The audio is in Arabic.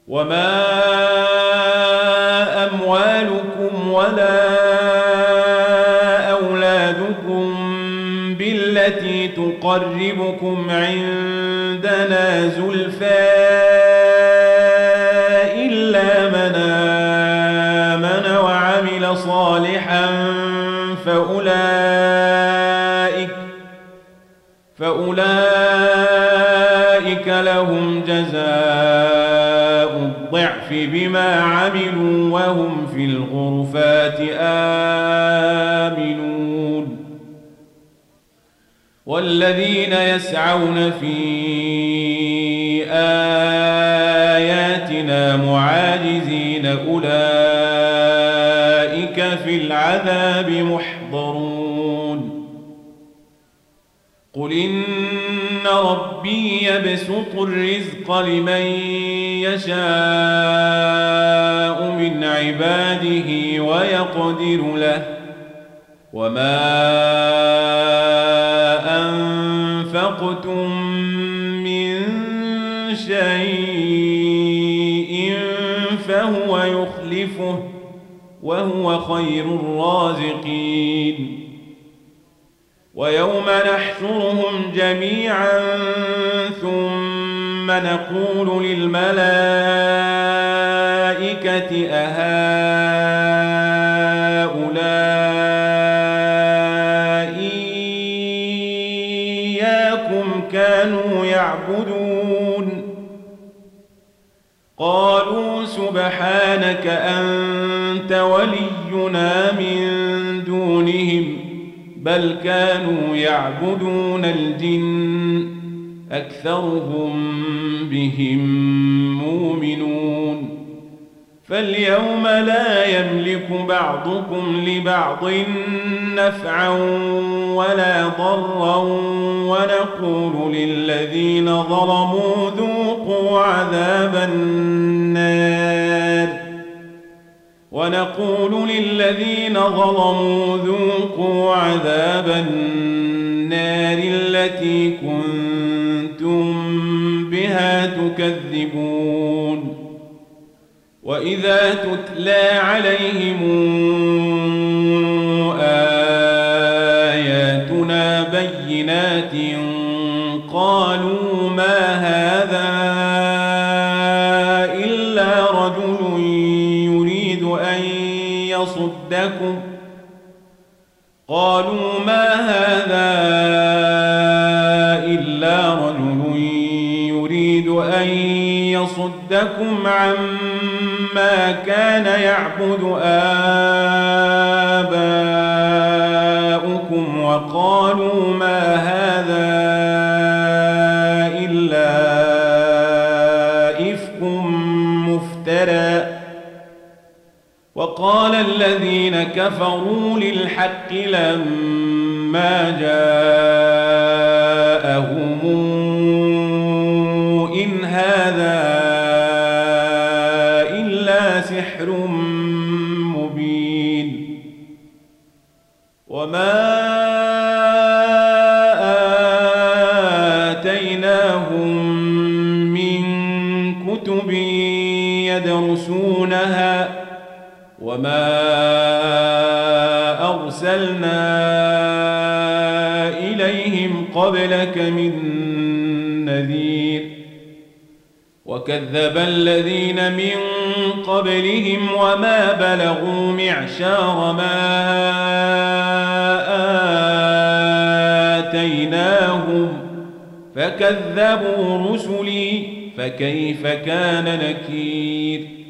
وما أموالكم ولا أولادكم بالتي تقربكم عندنا زلفى إلا من آمن وعمل صالحا فأولئك لهم جزاء الضعف بما عملوا وهم في الغرفات آمنون والذين يسعون في آياتنا معاجزين أولئك في العذاب محضرون قل إن ربي يبسط الرزق لمن يشاء من عباده ويقدر له وما أنفقتم من شيء فهو يخلفه وهو خير الرازقين ويوم نحشرهم جميعا ثم نقول للملائكة أهؤلاء إياكم كانوا يعبدون قالوا سبحانك أنت ولينا من دونهم بل كانوا يعبدون الجن أكثرهم بهم مؤمنون فاليوم لا يملك بعضكم لبعض نفعا ولا ضرا ونقول للذين ظلموا ذوقوا عذاب النار التي كنتم بها تكذبون وإذا تتلى عليهم آياتنا بينات قالوا ما هذا إلا رجل يريد أن يصدكم عما كان يعبد آباؤكم وقالوا ما هذا إلا إفك مفترى وقال الذين كفروا للحق لما جاءهم إن هذا إلا سحر مبين وما آتيناهم من كتب يدرسونها وما أرسلنا إليهم قبلك من نذير وكذب الذين من قبلهم وما بلغوا معشار ما آتيناهم فكذبوا رسلي فكيف كان نكير